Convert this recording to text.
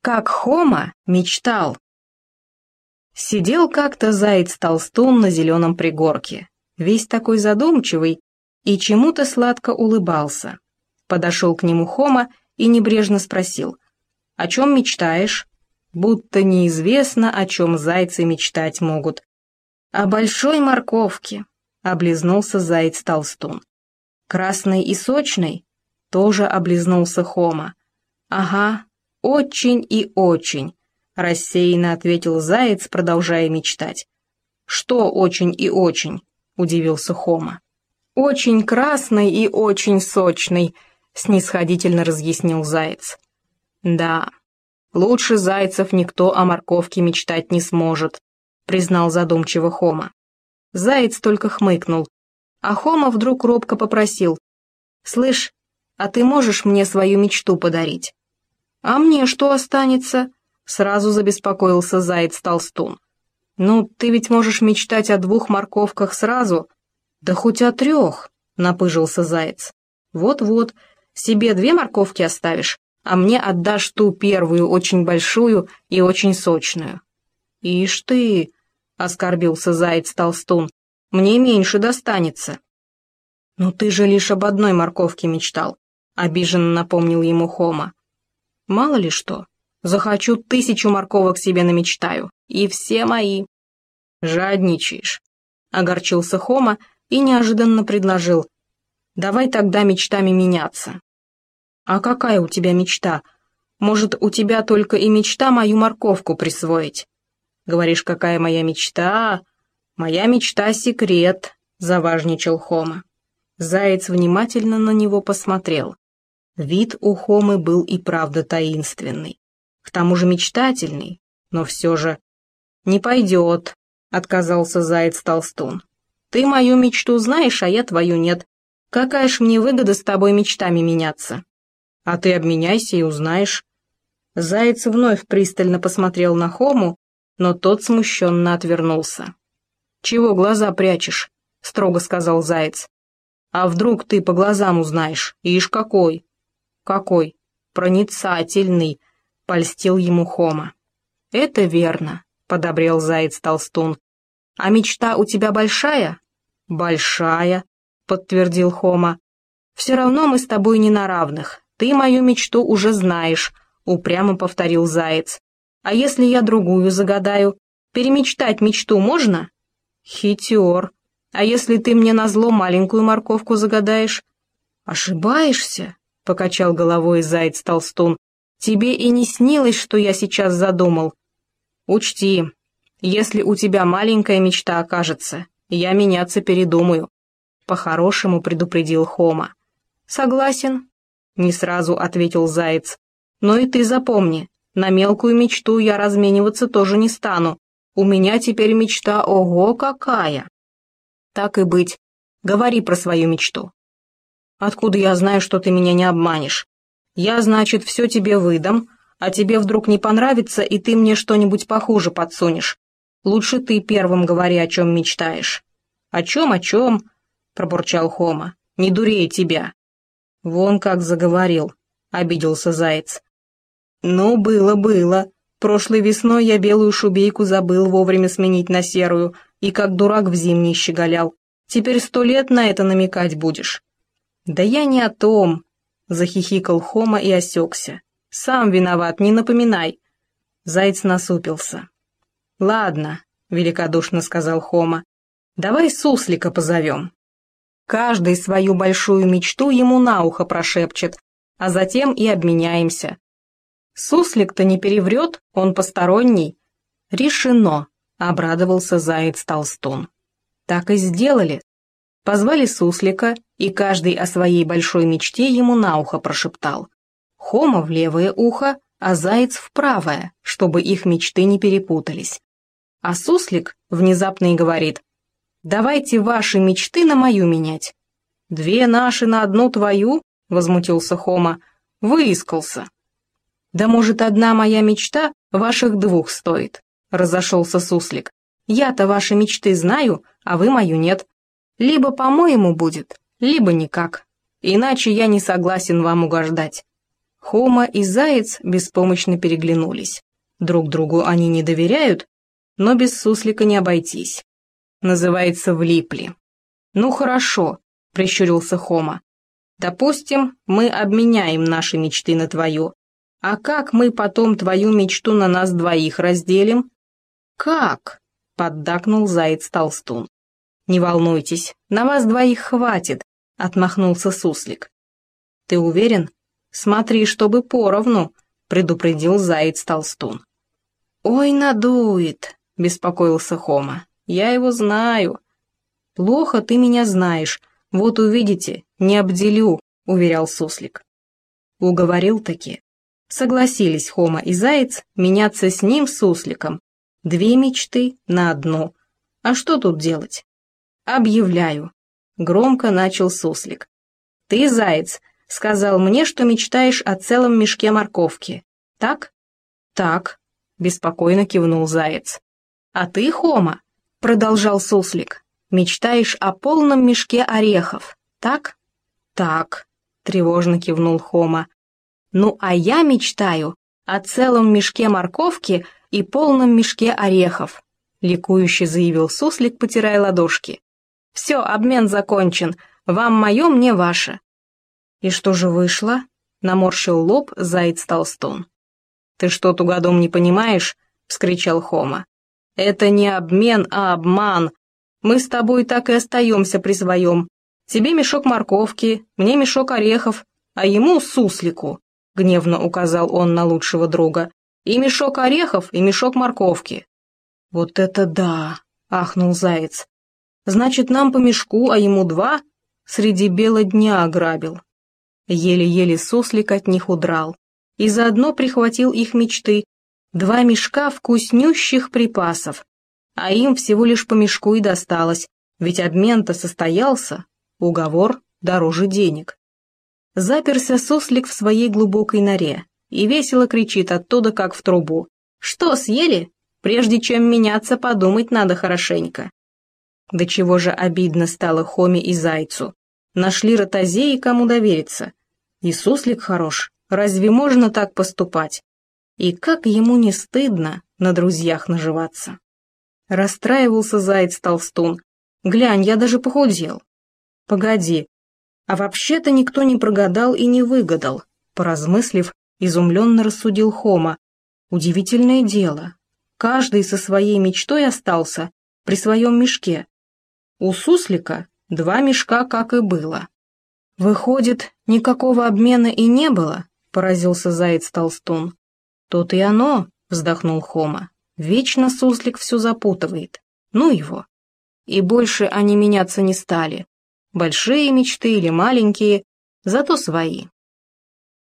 Как Хома мечтал. Сидел как-то заяц-толстун на зеленом пригорке, весь такой задумчивый, и чему-то сладко улыбался. Подошел к нему Хома и небрежно спросил: «О чем мечтаешь?» Будто неизвестно, о чем зайцы мечтать могут. «О большой морковке», — облизнулся заяц-толстун. «Красной и сочной?» — тоже облизнулся Хома. «Ага, очень и очень», — рассеянно ответил заяц, продолжая мечтать. «Что очень и очень?» — удивился Хома. «Очень красный и очень сочный», — снисходительно разъяснил заяц. «Да, лучше зайцев никто о морковке мечтать не сможет», — признал задумчиво Хома. Заяц только хмыкнул, а Хома вдруг робко попросил: «Слышь, а ты можешь мне свою мечту подарить?» «А мне что останется?» — сразу забеспокоился заяц-толстун. «Ну, ты ведь можешь мечтать о 2 морковках сразу?» «Да хоть о 3, — напыжился заяц. «Вот-вот, себе 2 морковки оставишь, а мне отдашь ту первую, очень большую и очень сочную». «Ишь ты!» — оскорбился заяц-толстун. «Мне меньше достанется». «Ну ты же лишь об 1 морковке мечтал», — обиженно напомнил ему Хома. «Мало ли что, захочу 1000 морковок себе намечтаю, и все мои». «Жадничаешь», — огорчился Хома и неожиданно предложил: «Давай тогда мечтами меняться». «А какая у тебя мечта? Может, у тебя только и мечта мою морковку присвоить?» «Говоришь, какая моя мечта? Моя мечта — секрет», — заважничал Хома. Заяц внимательно на него посмотрел. Вид у Хомы был и правда таинственный, к тому же мечтательный, но все же... «Не пойдет», — отказался заяц-толстун. «Ты мою мечту знаешь, а я твою нет. Какая ж мне выгода с тобой мечтами меняться?» «А ты обменяйся и узнаешь». Заяц вновь пристально посмотрел на Хому, но тот смущенно отвернулся. «Чего глаза прячешь?» — строго сказал заяц. «А вдруг ты по глазам узнаешь? Ишь какой!» «Какой? Проницательный!» — польстил ему Хома. «Это верно», — подобрел заяц-толстун. «А мечта у тебя большая?» «Большая», — подтвердил Хома. «Все равно мы с тобой не на равных. Ты мою мечту уже знаешь», — упрямо повторил заяц. «А если я другую загадаю, перемечтать мечту можно?» «Хитер. А если ты мне назло маленькую морковку загадаешь?» «Ошибаешься», — покачал головой заяц-толстун. «Тебе и не снилось, что я сейчас задумал. Учти, если у тебя маленькая мечта окажется, я меняться передумаю», — по-хорошему предупредил Хома. «Согласен», — не сразу ответил заяц. «Но и ты запомни, на мелкую мечту я размениваться тоже не стану. У меня теперь мечта ого какая!» «Так и быть, говори про свою мечту». «Откуда я знаю, что ты меня не обманешь? Я, значит, все тебе выдам, а тебе вдруг не понравится, и ты мне что-нибудь похуже подсунешь. Лучше ты первым говори, о чем мечтаешь». «О чем?» — пробурчал Хома. «Не дурей тебя». «Вон как заговорил», — обиделся заяц. «Ну, было. Прошлой весной я белую шубейку забыл вовремя сменить на серую, и как дурак в зимней щеголял. Теперь 100 лет на это намекать будешь». «Да я не о том», — захихикал Хома и осекся. «Сам виноват, не напоминай». Заяц насупился. «Ладно», — великодушно сказал Хома, — «давай суслика позовем. Каждый свою большую мечту ему на ухо прошепчет, а затем и обменяемся. Суслик-то не переврет, он посторонний». «Решено», — обрадовался заяц-толстун. Так и сделали. Позвали суслика, и каждый о своей большой мечте ему на ухо прошептал. Хома в левое ухо, а заяц в правое, чтобы их мечты не перепутались. А суслик внезапно и говорит: «Давайте ваши мечты на мою менять». «2 наши на 1 твою?» — возмутился Хома. «Выискался». «Да может, 1 моя мечта ваших 2 стоит?» — разошелся суслик. «Я-то ваши мечты знаю, а вы мою нет. Либо по-моему будет, либо никак. Иначе я не согласен вам угождать». Хома и Заяц беспомощно переглянулись. Друг другу они не доверяют, но без суслика не обойтись. Называется, влипли. «Ну хорошо», — прищурился Хома. «Допустим, мы обменяем наши мечты на твою. А как мы потом твою мечту на нас двоих разделим?» «Как?» — поддакнул Заяц-толстун. «Не волнуйтесь, на вас двоих хватит», — отмахнулся суслик. «Ты уверен? Смотри, чтобы поровну», — предупредил Заяц-толстун. «Ой, надует», — беспокоился Хома. «Я его знаю». «Плохо ты меня знаешь, вот увидите, не обделю», — уверял суслик. Уговорил-таки. Согласились Хома и Заяц меняться с ним, сусликом. 2 мечты на одну. А что тут делать? «Объявляю», — громко начал суслик. «Ты, Заяц, сказал мне, что мечтаешь о целом мешке морковки. Так?» «Так», — беспокойно кивнул Заяц. «А ты, Хома», — продолжал суслик, — «мечтаешь о полном мешке орехов. Так?» «Так», — тревожно кивнул Хома. «Ну, а я мечтаю о целом мешке морковки и полном мешке орехов», — ликующе заявил суслик, потирая ладошки. «Все, обмен закончен. Вам мое, мне ваше». «И что же вышло?» — наморщил лоб Заяц-толстун. «Ты что, тугодум, не понимаешь?» — вскричал Хома. «Это не обмен, а обман. Мы с тобой так и остаемся при своем. Тебе мешок морковки, мне мешок орехов, а ему, суслику», — гневно указал он на лучшего друга, «и мешок орехов, и мешок морковки». «Вот это да!» — ахнул Заяц. «Значит, нам по мешку, а ему 2? Среди бела дня ограбил». Еле-еле суслик от них удрал и заодно прихватил их мечты, 2 мешка вкуснющих припасов, а им всего лишь по мешку и досталось, ведь обмен-то состоялся, уговор дороже денег. Заперся суслик в своей глубокой норе и весело кричит оттуда, как в трубу. «Что, съели? Прежде чем меняться, подумать надо хорошенько». До чего же обидно стало Хоме и Зайцу. Нашли ротозеи, кому довериться. И суслик хорош, разве можно так поступать? И как ему не стыдно на друзьях наживаться. Расстраивался Заяц-толстун. «Глянь, я даже похудел». «Погоди, а вообще-то никто не прогадал и не выгадал», поразмыслив, изумленно рассудил Хома. «Удивительное дело. Каждый со своей мечтой остался при своем мешке. У суслика 2 мешка, как и было». «Выходит, никакого обмена и не было?» — поразился Заяц-толстун. «То-то и оно», — вздохнул Хома. «Вечно суслик все запутывает. Ну его». И больше они меняться не стали. Большие мечты или маленькие, зато свои.